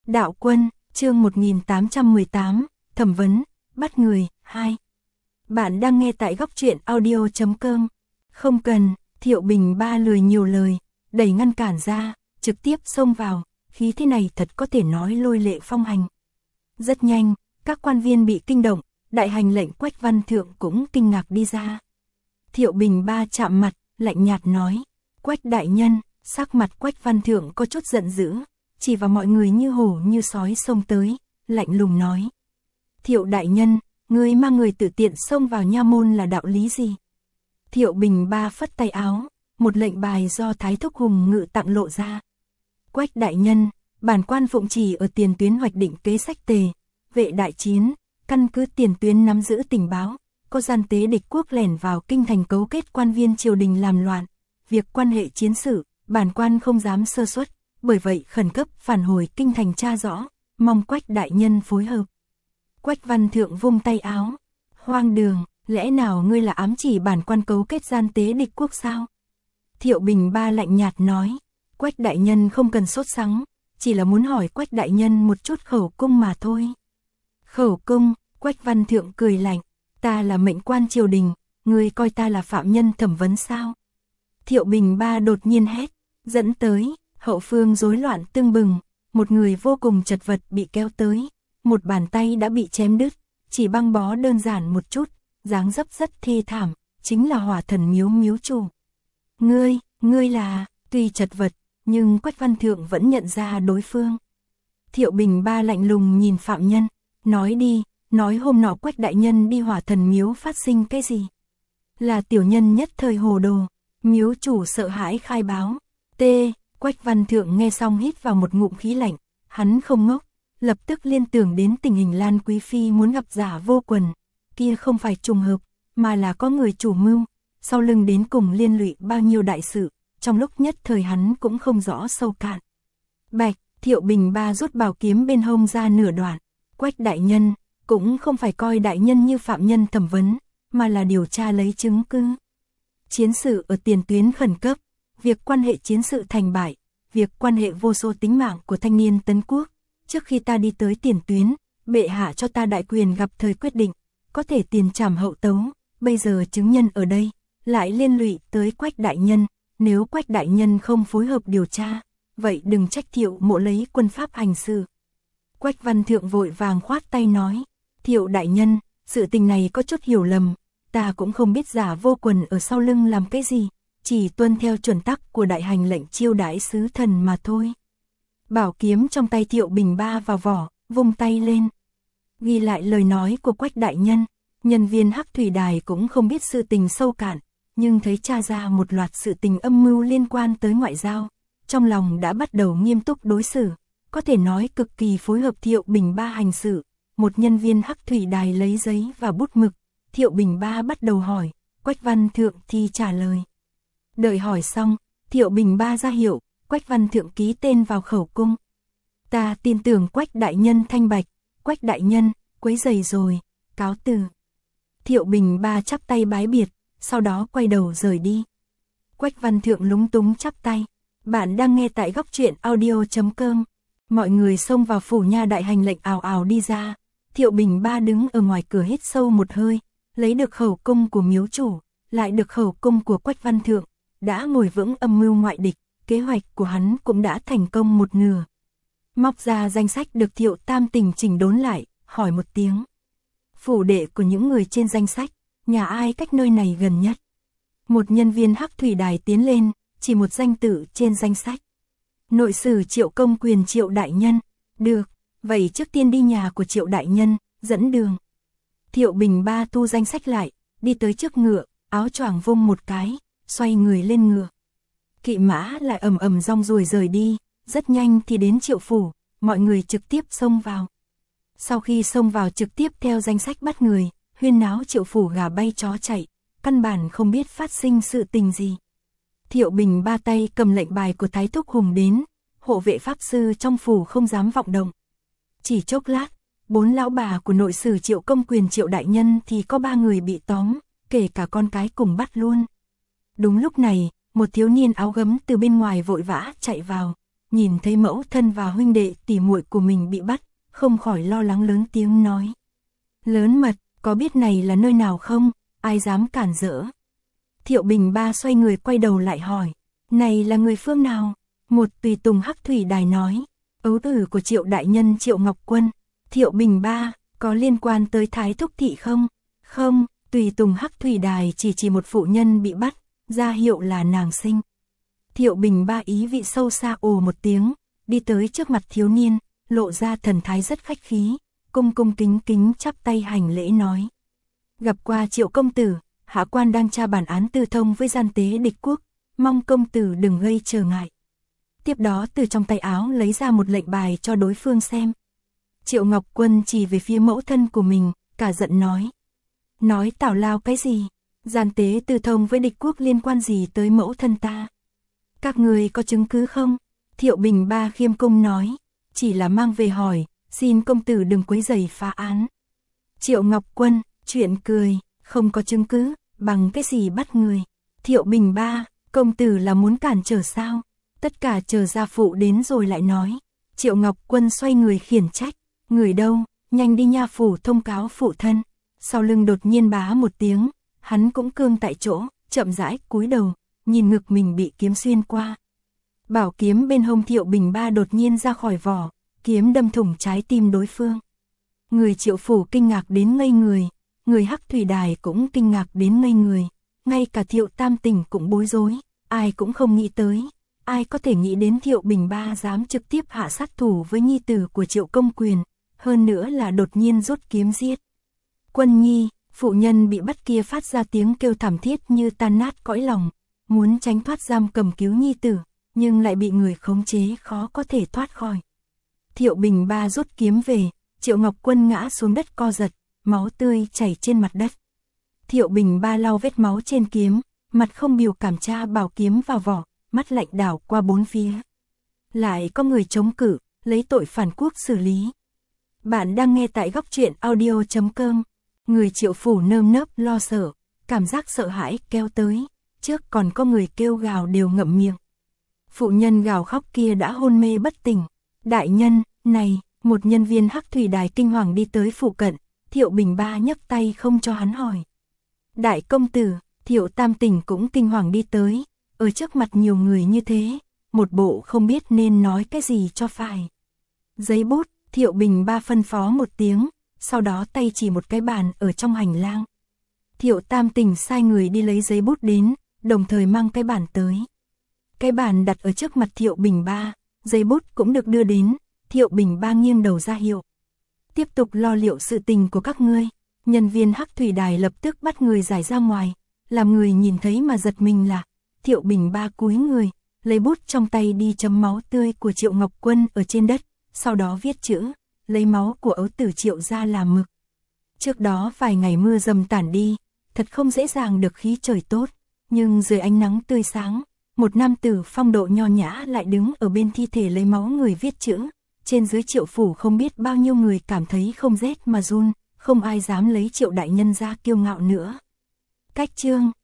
Đạo Quân, chương 1818, thẩm vấn, bắt người, 2. Bạn đang nghe tại góc truyện audio.com. Không cần, Thiệu Bình Ba lười nhiều lời, đẩy ngăn cản ra, trực tiếp xông vào, khí thế này thật có thể nói lôi lệ phong hành. Rất nhanh, các quan viên bị kinh động, đại hành lệnh Quách Văn Thượng cũng kinh ngạc đi ra. Thiệu Bình Ba chạm mặt, lạnh nhạt nói, Quách đại nhân. Sắc mặt Quách Văn Thượng có chút giận dữ, chỉ vào mọi người như hổ như sói xông tới, lạnh lùng nói. Thiệu đại nhân, ngươi mang người tự tiện xông vào nha môn là đạo lý gì? Thiệu Bình Ba phất tay áo, một lệnh bài do Thái Thúc Hùng Ngự tặng lộ ra. Quách đại nhân, bản quan phụng chỉ ở tiền tuyến hoạch định kế sách tề, vệ đại chiến, căn cứ tiền tuyến nắm giữ tình báo, có gian tế địch quốc lẻn vào kinh thành cấu kết quan viên triều đình làm loạn, việc quan hệ chiến sự. Bản quan không dám sơ suất, bởi vậy khẩn cấp phản hồi kinh thành tra rõ, mong Quách đại nhân phối hợp. Quách Văn Thượng vung tay áo, hoang đường, lẽ nào ngươi là ám chỉ bản quan cấu kết gian tế địch quốc sao? Thiệu Bình Ba lạnh nhạt nói, Quách đại nhân không cần sốt sắng, chỉ là muốn hỏi Quách đại nhân một chút khẩu cung mà thôi. Khẩu cung, Quách Văn Thượng cười lạnh, ta là mệnh quan triều đình, ngươi coi ta là phạm nhân thẩm vấn sao? Thiệu Bình Ba đột nhiên hét, dẫn tới, hậu phương rối loạn tưng bừng, một người vô cùng chật vật bị kéo tới, một bàn tay đã bị chém đứt, chỉ băng bó đơn giản một chút, dáng dấp rất thê thảm, chính là Hỏa Thần Miếu miếu chủ. Ngươi là, tuy chật vật, nhưng Quách Văn Thượng vẫn nhận ra đối phương. Thiệu Bình Ba lạnh lùng nhìn phạm nhân, nói đi, nói hôm nọ Quách đại nhân đi Hỏa Thần Miếu phát sinh cái gì? Là tiểu nhân nhất thời hồ đồ, miếu chủ sợ hãi khai báo. Quách Văn Thượng nghe xong hít vào một ngụm khí lạnh, hắn không ngốc, lập tức liên tưởng đến tình hình Lan Quý Phi muốn gặp Giả Vô Quần, kia không phải trùng hợp, mà là có người chủ mưu, sau lưng đến cùng liên lụy bao nhiêu đại sự, trong lúc nhất thời hắn cũng không rõ sâu cạn. Bạch, Thiệu Bình Ba rút bảo kiếm bên hông ra nửa đoạn, Quách đại nhân, cũng không phải coi đại nhân như phạm nhân thẩm vấn, mà là điều tra lấy chứng cứ. Chiến sự ở tiền tuyến khẩn cấp, việc quan hệ chiến sự thành bại, việc quan hệ vô số tính mạng của thanh niên tấn quốc. Trước khi ta đi tới tiền tuyến, bệ hạ cho ta đại quyền gặp thời quyết định, có thể tiền trảm hậu tấu, bây giờ chứng nhân ở đây, lại liên lụy tới Quách đại nhân, nếu Quách đại nhân không phối hợp điều tra, vậy đừng trách Thiệu mộ lấy quân pháp hành sự. Quách Văn Thượng vội vàng khoát tay nói, Thiệu đại nhân, sự tình này có chút hiểu lầm, ta cũng không biết Giả Vô Quần ở sau lưng làm cái gì, chỉ tuân theo chuẩn tắc của đại hành lệnh chiêu đãi sứ thần mà thôi. Bảo kiếm trong tay Thiệu Bình Ba vào vỏ, vung tay lên. Ghi lại lời nói của Quách đại nhân, nhân viên Hắc Thủy Đài cũng không biết sự tình sâu cạn, nhưng thấy tra ra một loạt sự tình âm mưu liên quan tới ngoại giao, trong lòng đã bắt đầu nghiêm túc đối xử, có thể nói cực kỳ phối hợp Thiệu Bình Ba hành sự. Một nhân viên Hắc Thủy Đài lấy giấy và bút mực, Thiệu Bình Ba bắt đầu hỏi, Quách Văn Thượng thì trả lời. Đợi hỏi xong, Thiệu Bình Ba ra hiệu, Quách Văn Thượng ký tên vào khẩu cung. Ta tin tưởng Quách đại nhân thanh bạch, Quách đại nhân, quấy rầy rồi, cáo từ. Thiệu Bình Ba chắp tay bái biệt, sau đó quay đầu rời đi. Quách Văn Thượng lúng túng chắp tay, bạn đang nghe tại góc truyện audio.com. Mọi người xông vào phủ nha đại hành lệnh ào ào đi ra. Thiệu Bình Ba đứng ở ngoài cửa hít sâu một hơi, lấy được khẩu cung của miếu chủ, lại được khẩu cung của Quách Văn Thượng, đã ngồi vững âm mưu ngoại địch, kế hoạch của hắn cũng đã thành công một nửa. Móc ra danh sách được Thiệu Tam Tình chỉnh đốn lại, hỏi một tiếng. Phủ đệ của những người trên danh sách, nhà ai cách nơi này gần nhất? Một nhân viên Hắc Thủy Đài tiến lên, chỉ một danh tự trên danh sách. Nội sử Triệu Công Quyền Triệu đại nhân. Được, vậy trước tiên đi nhà của Triệu đại nhân, dẫn đường. Thiệu Bình Ba thu danh sách lại, đi tới trước ngựa, áo choàng vung một cái, xoay người lên ngựa. Kỵ mã lại ầm ầm rong ruổi rời đi, rất nhanh thì đến Triệu phủ, mọi người trực tiếp xông vào. Sau khi xông vào trực tiếp theo danh sách bắt người, huyên náo Triệu phủ gà bay chó chạy, căn bản không biết phát sinh sự tình gì. Thiệu Bình Ba tay cầm lệnh bài của Thái Thúc Hùng đến, hộ vệ pháp sư trong phủ không dám vọng động. Chỉ chốc lát, 4 lão bà của nội sử Triệu Công Quyền Triệu đại nhân thì có 3 người bị tóm, kể cả con cái cùng bắt luôn. Đúng lúc này, một thiếu niên áo gấm từ bên ngoài vội vã chạy vào, nhìn thấy mẫu thân và huynh đệ tỉ muội của mình bị bắt, không khỏi lo lắng lớn tiếng nói. Lớn mật, có biết này là nơi nào không, ai dám cản rỡ? Thiệu Bình Ba xoay người quay đầu lại hỏi, này là người phương nào? Một tùy tùng Hắc Thủy Đài nói, ấu tử của Triệu đại nhân Triệu Ngọc Quân. Thiệu Bình Ba, có liên quan tới Thái Thúc Thị không? Không, tùy tùng Hắc Thủy Đài chỉ một phụ nhân bị bắt, ra hiệu là nàng sinh. Thiệu Bình Ba ý vị sâu xa ồ một tiếng, đi tới trước mặt thiếu niên, lộ ra thần thái rất khách khí, cung cung kính kính chắp tay hành lễ nói. Gặp qua Triệu công tử, hạ quan đang tra bản án tư thông với gian tế địch quốc, mong công tử đừng gây trở ngại. Tiếp đó từ trong tay áo lấy ra một lệnh bài cho đối phương xem. Triệu Ngọc Quân chỉ về phía mẫu thân của mình, cả giận nói. Nói tào lao cái gì? Gian tế tư thông với địch quốc liên quan gì tới mẫu thân ta? Các người có chứng cứ không? Thiệu Bình Ba khiêm cung nói. Chỉ là mang về hỏi, xin công tử đừng quấy rầy phá án. Triệu Ngọc Quân, chuyện cười, không có chứng cứ, bằng cái gì bắt người? Thiệu Bình Ba, công tử là muốn cản trở sao? Tất cả chờ gia phụ đến rồi lại nói. Triệu Ngọc Quân xoay người khiển trách. Người đâu, nhanh đi nha phủ thông cáo phụ thân. Sau lưng đột nhiên bá một tiếng, hắn cũng cương tại chỗ, chậm rãi cúi đầu, nhìn ngực mình bị kiếm xuyên qua. Bảo kiếm bên hông Thiệu Bình Ba đột nhiên ra khỏi vỏ, kiếm đâm thủng trái tim đối phương. Người Triệu phủ kinh ngạc đến ngây người, người Hắc Thủy Đài cũng kinh ngạc đến ngây người, ngay cả Thiệu Tam Tình cũng bối rối, ai cũng không nghĩ tới. Ai có thể nghĩ đến Thiệu Bình Ba dám trực tiếp hạ sát thủ với nhi tử của Triệu Công Quyền, hơn nữa là đột nhiên rút kiếm giết. Quân Nhi, phụ nhân bị bắt kia phát ra tiếng kêu thảm thiết như tan nát cõi lòng, muốn tránh thoát giam cầm cứu nhi tử, nhưng lại bị người khống chế khó có thể thoát khỏi. Thiệu Bình Ba rút kiếm về, Triệu Ngọc Quân ngã xuống đất co giật, máu tươi chảy trên mặt đất. Thiệu Bình Ba lau vết máu trên kiếm, mặt không biểu cảm tra bảo kiếm vào vỏ, mắt lạnh đảo qua bốn phía. Lại có người chống cự, lấy tội phản quốc xử lý. Bạn đang nghe tại góc truyện audio.com. Người Triệu phủ nơm nớp lo sợ, cảm giác sợ hãi kéo tới, trước còn có người kêu gào đều ngậm miệng. Phụ nhân gào khóc kia đã hôn mê bất tỉnh. Đại nhân, này, một nhân viên Hắc Thủy Đài kinh hoàng đi tới phụ cận, Thiệu Bình Ba nhấc tay không cho hắn hỏi. Đại công tử, Thiệu Tam Tình cũng kinh hoàng đi tới, ở trước mặt nhiều người như thế, một bộ không biết nên nói cái gì cho phải. Giấy bút, Thiệu Bình Ba phân phó một tiếng, sau đó tay chỉ một cái bàn ở trong hành lang. Thiệu Tam Tình sai người đi lấy giấy bút đến, đồng thời mang cái bàn tới. Cái bàn đặt ở trước mặt Thiệu Bình Ba, giấy bút cũng được đưa đến, Thiệu Bình Ba nghiêng đầu ra hiệu. Tiếp tục lo liệu sự tình của các ngươi. Nhân viên Hắc Thủy Đài lập tức bắt người giải ra ngoài, làm người nhìn thấy mà giật mình là Thiệu Bình Ba cúi người, lấy bút trong tay đi chấm máu tươi của Triệu Ngọc Quân ở trên đất, sau đó viết chữ, lấy máu của ấu tử Triệu ra làm mực. Trước đó vài ngày mưa dầm tản đi, thật không dễ dàng được khí trời tốt, nhưng dưới ánh nắng tươi sáng, một nam tử phong độ nho nhã lại đứng ở bên thi thể lấy máu người viết chữ. Trên dưới Triệu phủ không biết bao nhiêu người cảm thấy không rét mà run, không ai dám lấy Triệu đại nhân ra kiêu ngạo nữa. Cách chương